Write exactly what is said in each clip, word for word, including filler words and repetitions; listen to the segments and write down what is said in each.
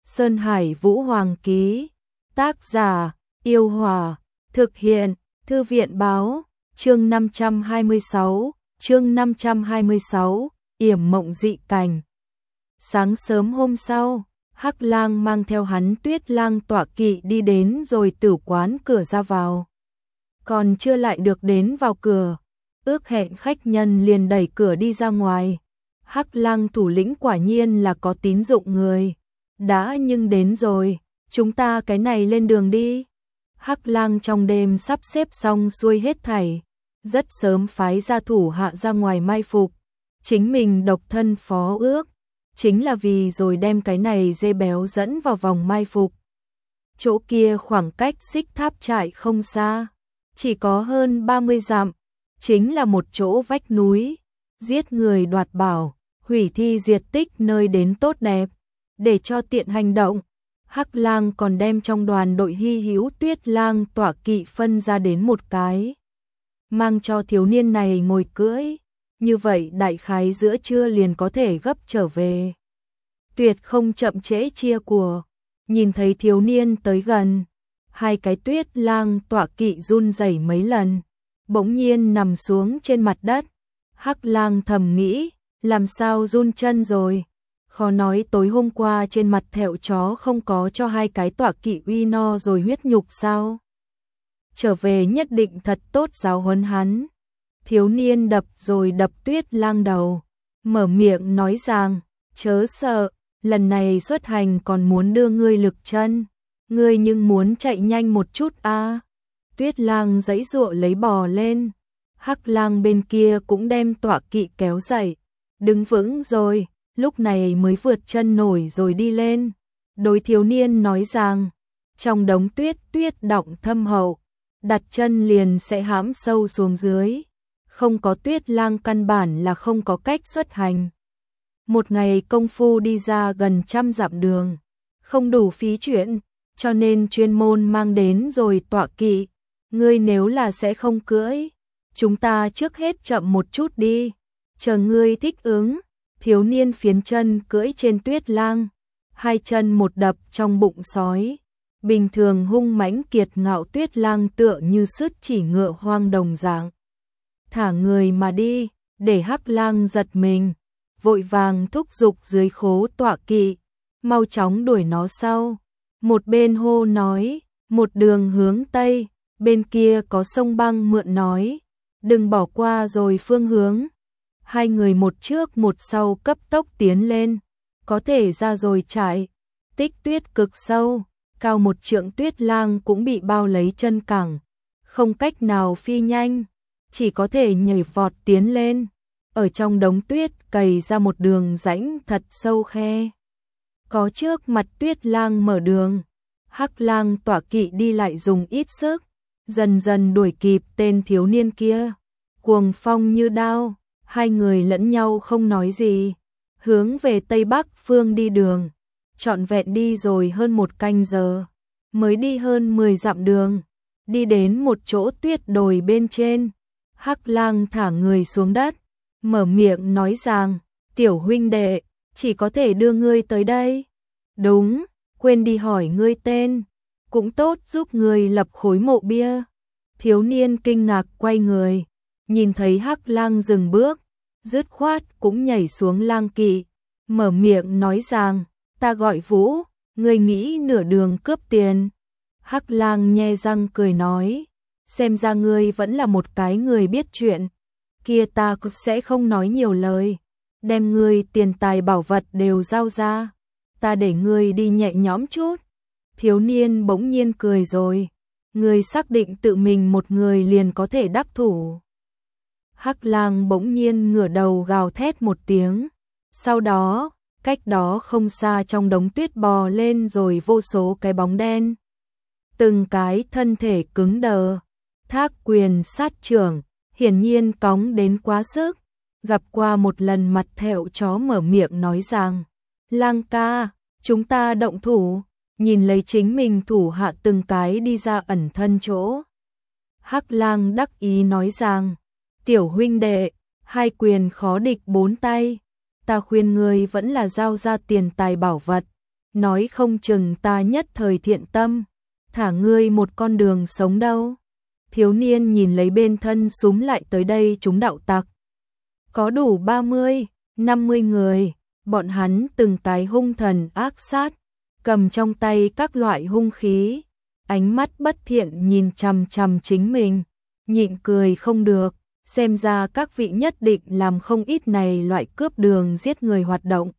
Sơn Hải Vũ Hoàng ký. Tác giả, Yêu Hòa. Thực hiện, Thư viện báo. Chương năm trăm hai mươi sáu, chương năm trăm hai mươi sáu, yểm mộng dị cảnh. Sáng sớm hôm sau, Hắc Lang mang theo hắn Tuyết Lang tọa kỵ đi đến rồi tử quán cửa ra vào. Còn chưa lại được đến vào cửa, ước hẹn khách nhân liền đẩy cửa đi ra ngoài. Hắc Lang thủ lĩnh quả nhiên là có tín dụng người. Đã nhưng đến rồi, chúng ta cái này lên đường đi. Hắc Lang trong đêm sắp xếp xong xuôi hết thảy, rất sớm phái gia thủ hạ ra ngoài mai phục, chính mình độc thân phó ước, chính là vì rồi đem cái này dê béo dẫn vào vòng mai phục. Chỗ kia khoảng cách Xích Tháp trại không xa, chỉ có hơn ba mươi dặm, chính là một chỗ vách núi, giết người đoạt bảo, hủy thi diệt tích nơi đến tốt đẹp, để cho tiện hành động. Hắc Lang còn đem trong đoàn đội hy hữu Tuyết Lang tọa kỵ phân ra đến một cái, mang cho thiếu niên này ngồi cưỡi, như vậy đại khái giữa trưa liền có thể gấp trở về. Tuyệt không chậm trễ chia của. Nhìn thấy thiếu niên tới gần, hai cái Tuyết Lang tọa kỵ run rẩy mấy lần, bỗng nhiên nằm xuống trên mặt đất. Hắc Lang thầm nghĩ, làm sao run chân rồi? Khó nói tối hôm qua trên mặt thẹo chó không có cho hai cái tọa kỵ uy no rồi huyết nhục sao? Trở về nhất định thật tốt giáo huấn hắn. Thiếu niên đập rồi đập Tuyết Lang đầu, mở miệng nói rằng, chớ sợ, lần này xuất hành còn muốn đưa ngươi lực chân, ngươi nhưng muốn chạy nhanh một chút a. À. Tuyết Lang giãy giụa lấy bò lên, Hắc Lang bên kia cũng đem tọa kỵ kéo dậy, đứng vững rồi, lúc này mới vượt chân nổi rồi đi lên. Đối thiếu niên nói rằng, trong đống tuyết tuyết đọng thâm hậu, đặt chân liền sẽ hãm sâu xuống dưới, không có Tuyết Lang căn bản là không có cách xuất hành. Một ngày công phu đi ra gần trăm dặm đường, không đủ phí chuyển, cho nên chuyên môn mang đến rồi tọa kỵ. Ngươi nếu là sẽ không cưỡi, chúng ta trước hết chậm một chút đi, chờ ngươi thích ứng. Thiếu niên phiến chân cưỡi trên Tuyết Lang, hai chân một đập trong bụng sói. Bình thường hung mãnh kiệt ngạo Tuyết Lang tựa như sứt chỉ ngựa hoang đồng dạng, thả người mà đi, để Hắc Lang giật mình, vội vàng thúc giục dưới khố tọa kỵ, mau chóng đuổi nó sau. Một bên hô nói, một đường hướng tây, bên kia có sông băng mượn nói, đừng bỏ qua rồi phương hướng. Hai người một trước một sau cấp tốc tiến lên, có thể ra rồi chạy, tích tuyết cực sâu, cao một trượng Tuyết Lang cũng bị bao lấy chân cẳng, không cách nào phi nhanh, chỉ có thể nhảy vọt tiến lên, ở trong đống tuyết cày ra một đường rãnh thật sâu khe. Có trước mặt Tuyết Lang mở đường, Hắc Lang tọa kỵ đi lại dùng ít sức, dần dần đuổi kịp tên thiếu niên kia, cuồng phong như đao. Hai người lẫn nhau không nói gì, hướng về Tây Bắc phương đi đường, trọn vẹn đi rồi hơn một canh giờ, mới đi hơn mười dặm đường, đi đến một chỗ tuyết đồi bên trên. Hắc Lang thả người xuống đất, mở miệng nói rằng, tiểu huynh đệ, chỉ có thể đưa ngươi tới đây. Đúng, quên đi hỏi ngươi tên, cũng tốt giúp ngươi lập khối mộ bia. Thiếu niên kinh ngạc quay người, nhìn thấy Hắc Lang dừng bước, dứt khoát cũng nhảy xuống lang kỵ, mở miệng nói rằng, ta gọi Vũ, ngươi nghĩ nửa đường cướp tiền. Hắc Lang nhe răng cười nói, xem ra ngươi vẫn là một cái người biết chuyện, kia ta cũng sẽ không nói nhiều lời, đem ngươi tiền tài bảo vật đều giao ra, ta để ngươi đi nhẹ nhõm chút. Thiếu niên bỗng nhiên cười rồi, ngươi xác định tự mình một người liền có thể đắc thủ. Hắc Lang bỗng nhiên ngửa đầu gào thét một tiếng, sau đó, cách đó không xa trong đống tuyết bò lên rồi vô số cái bóng đen. Từng cái thân thể cứng đờ, thác quyền sát trưởng, hiển nhiên cóng đến quá sức. Gặp qua một lần mặt thẹo chó mở miệng nói rằng, Lang ca, chúng ta động thủ, nhìn lấy chính mình thủ hạ từng cái đi ra ẩn thân chỗ. Hắc Lang đắc ý nói rằng, tiểu huynh đệ, hai quyền khó địch bốn tay, ta khuyên ngươi vẫn là giao ra tiền tài bảo vật, nói không chừng ta nhất thời thiện tâm, thả ngươi một con đường sống đâu. Thiếu niên nhìn lấy bên thân súm lại tới đây chúng đạo tặc. Có đủ ba mươi, năm mươi người, bọn hắn từng cái hung thần ác sát, cầm trong tay các loại hung khí, ánh mắt bất thiện nhìn chằm chằm chính mình, nhịn cười không được, xem ra các vị nhất định làm không ít này loại cướp đường giết người hoạt động.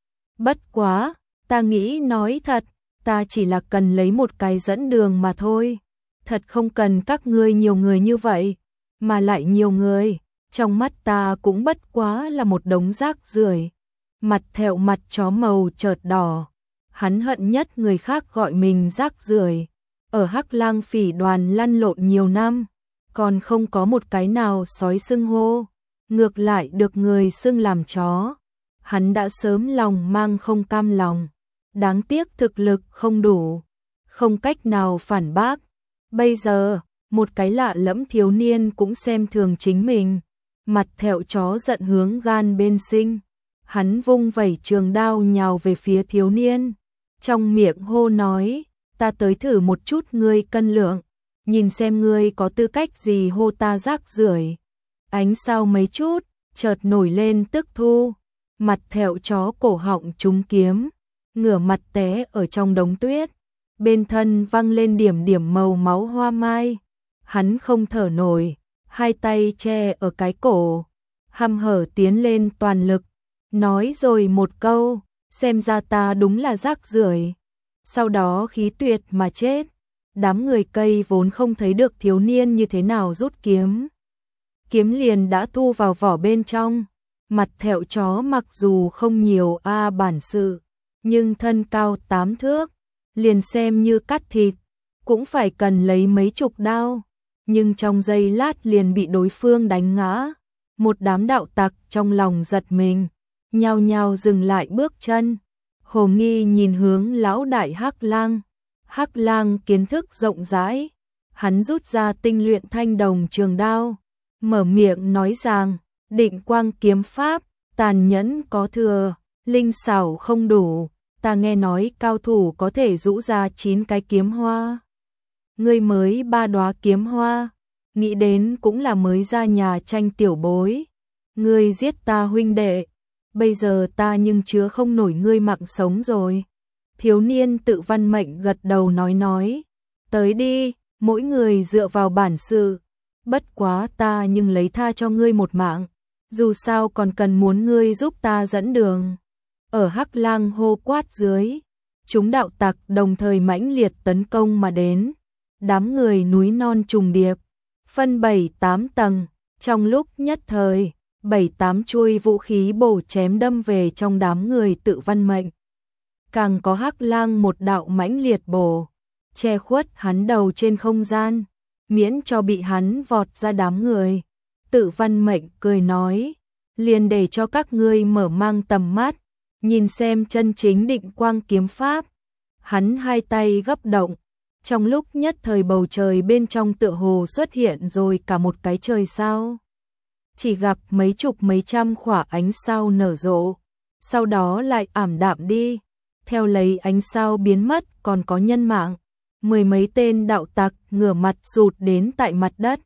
Bất quá, ta nghĩ nói thật, ta chỉ là cần lấy một cái dẫn đường mà thôi, thật không cần các ngươi nhiều người như vậy, mà lại nhiều người, trong mắt ta cũng bất quá là một đống rác rưởi. Mặt Thẹo mặt chó màu chợt đỏ, hắn hận nhất người khác gọi mình rác rưởi. Ở Hắc Lang Phỉ đoàn lăn lộn nhiều năm, còn không có một cái nào sói xưng hô, ngược lại được người xưng làm chó. Hắn đã sớm lòng mang không cam lòng, đáng tiếc thực lực không đủ, không cách nào phản bác. Bây giờ, một cái lạ lẫm thiếu niên cũng xem thường chính mình, mặt Thẹo chó giận hướng gan bên sinh. Hắn vung vẩy trường đao nhào về phía thiếu niên, trong miệng hô nói, ta tới thử một chút ngươi cân lượng, nhìn xem ngươi có tư cách gì hô ta rác rưởi. Ánh sao mấy chút, chợt nổi lên tức thu, mặt Thẹo chó cổ họng trúng kiếm, ngửa mặt té ở trong đống tuyết, bên thân văng lên điểm điểm màu máu hoa mai. Hắn không thở nổi, hai tay che ở cái cổ, hăm hở tiến lên toàn lực, nói rồi một câu, xem ra ta đúng là rác rưởi. Sau đó khí tuyệt mà chết. Đám người cây vốn không thấy được thiếu niên như thế nào rút kiếm. Kiếm liền đã thu vào vỏ bên trong. Mặt Thẹo chó mặc dù không nhiều a bản sự, nhưng thân cao tám thước, liền xem như cắt thịt, cũng phải cần lấy mấy chục đao. Nhưng trong giây lát liền bị đối phương đánh ngã. Một đám đạo tặc trong lòng giật mình, nhao nhao dừng lại bước chân. Hồ Nghi nhìn hướng lão đại Hắc Lang. Hắc Lang kiến thức rộng rãi, hắn rút ra tinh luyện thanh đồng trường đao, mở miệng nói rằng, định quang kiếm pháp, tàn nhẫn có thừa, linh xảo không đủ, ta nghe nói cao thủ có thể rũ ra chín cái kiếm hoa. Ngươi mới ba đóa kiếm hoa, nghĩ đến cũng là mới ra nhà tranh tiểu bối. Ngươi giết ta huynh đệ, bây giờ ta nhưng chứa không nổi ngươi mạng sống rồi. Thiếu niên tự văn mệnh gật đầu nói nói, tới đi, mỗi người dựa vào bản sự, bất quá ta nhưng lấy tha cho ngươi một mạng, dù sao còn cần muốn ngươi giúp ta dẫn đường. Ở Hắc Lang hô quát dưới, chúng đạo tặc đồng thời mãnh liệt tấn công mà đến, đám người núi non trùng điệp, phân bảy tám tầng, trong lúc nhất thời, bảy tám chuôi vũ khí bổ chém đâm về trong đám người tự văn mệnh. Càng có Hắc Lang một đạo mãnh liệt bổ, che khuất hắn đầu trên không gian, miễn cho bị hắn vọt ra đám người. Tự văn mệnh cười nói, liền để cho các ngươi mở mang tầm mắt, nhìn xem chân chính định quang kiếm pháp. Hắn hai tay gấp động, trong lúc nhất thời bầu trời bên trong tựa hồ xuất hiện rồi cả một cái trời sao. Chỉ gặp mấy chục mấy trăm khỏa ánh sao nở rộ, sau đó lại ảm đạm đi. Theo lấy ánh sao biến mất còn có nhân mạng, mười mấy tên đạo tặc ngửa mặt rụt đến tại mặt đất.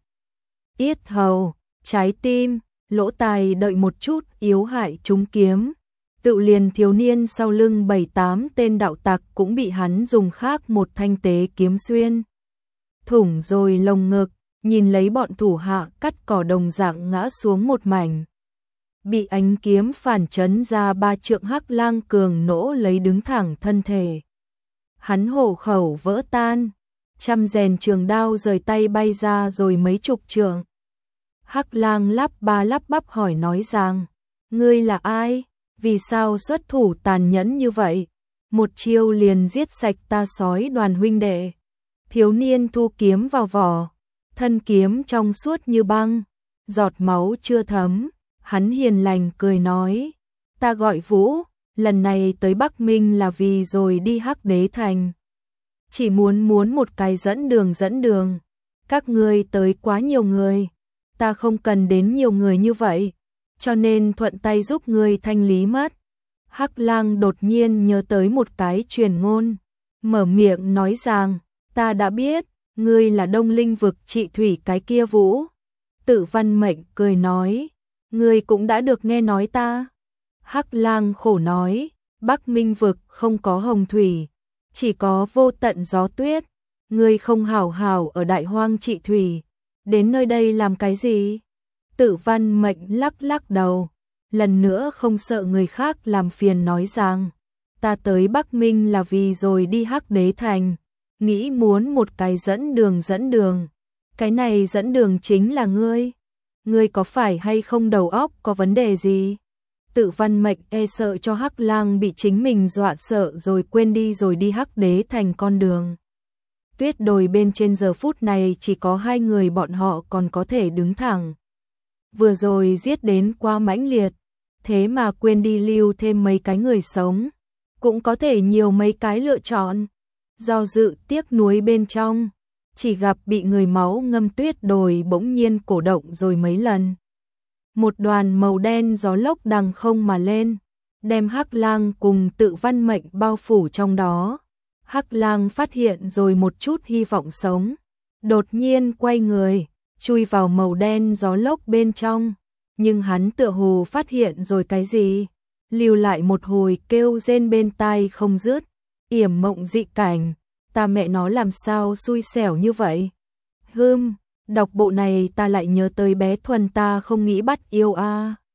Yết hầu, trái tim, lỗ tai đợi một chút yếu hại trúng kiếm. Tự liền thiếu niên sau lưng bảy tám tên đạo tặc cũng bị hắn dùng khác một thanh tế kiếm xuyên thủng rồi lồng ngực, nhìn lấy bọn thủ hạ cắt cỏ đồng dạng ngã xuống một mảnh. Bị ánh kiếm phản chấn ra ba trượng Hắc Lang cường nỗ lấy đứng thẳng thân thể. Hắn hổ khẩu vỡ tan, trăm rèn trường đao rời tay bay ra rồi mấy chục trượng. Hắc Lang lắp ba lắp bắp hỏi nói rằng, ngươi là ai? Vì sao xuất thủ tàn nhẫn như vậy? Một chiêu liền giết sạch ta sói đoàn huynh đệ. Thiếu niên thu kiếm vào vỏ, thân kiếm trong suốt như băng, giọt máu chưa thấm. Hắn hiền lành cười nói, ta gọi Vũ, lần này tới Bắc Minh là vì rồi đi Hắc Đế Thành. Chỉ muốn muốn một cái dẫn đường dẫn đường, các ngươi tới quá nhiều người, ta không cần đến nhiều người như vậy, cho nên thuận tay giúp ngươi thanh lý mất. Hắc Lang đột nhiên nhớ tới một cái truyền ngôn, mở miệng nói rằng, ta đã biết, ngươi là Đông Linh vực trị thủy cái kia Vũ. Tự Văn Mệnh cười nói, ngươi cũng đã được nghe nói ta. Hắc Lang khổ nói, Bắc Minh vực không có hồng thủy, chỉ có vô tận gió tuyết, ngươi không hảo hảo ở Đại Hoang trị thủy, đến nơi đây làm cái gì? Tự Văn Mệnh lắc lắc đầu, lần nữa không sợ người khác làm phiền nói rằng, ta tới Bắc Minh là vì rồi đi Hắc Đế Thành, nghĩ muốn một cái dẫn đường dẫn đường, cái này dẫn đường chính là ngươi, ngươi có phải hay không đầu óc có vấn đề gì? Tự Văn Mệnh e sợ cho Hắc Lang bị chính mình dọa sợ rồi quên đi rồi đi Hắc Đế Thành con đường. Tuyết đồi bên trên giờ phút này chỉ có hai người bọn họ còn có thể đứng thẳng. Vừa rồi giết đến quá mãnh liệt, thế mà quên đi lưu thêm mấy cái người sống, cũng có thể nhiều mấy cái lựa chọn. Do dự tiếc nuối bên trong, chỉ gặp bị người máu ngâm tuyết đồi bỗng nhiên cổ động rồi mấy lần. Một đoàn màu đen gió lốc đằng không mà lên, đem Hắc Lang cùng Tự Văn Mệnh bao phủ trong đó. Hắc Lang phát hiện rồi một chút hy vọng sống, đột nhiên quay người, chui vào màu đen gió lốc bên trong, nhưng hắn tựa hồ phát hiện rồi cái gì, lưu lại một hồi kêu rên bên tai không dứt, yểm mộng dị cảnh, ta mẹ nó làm sao xui xẻo như vậy. Hừm, đọc bộ này ta lại nhớ tới bé Thuần ta không nghĩ bắt yêu a. À.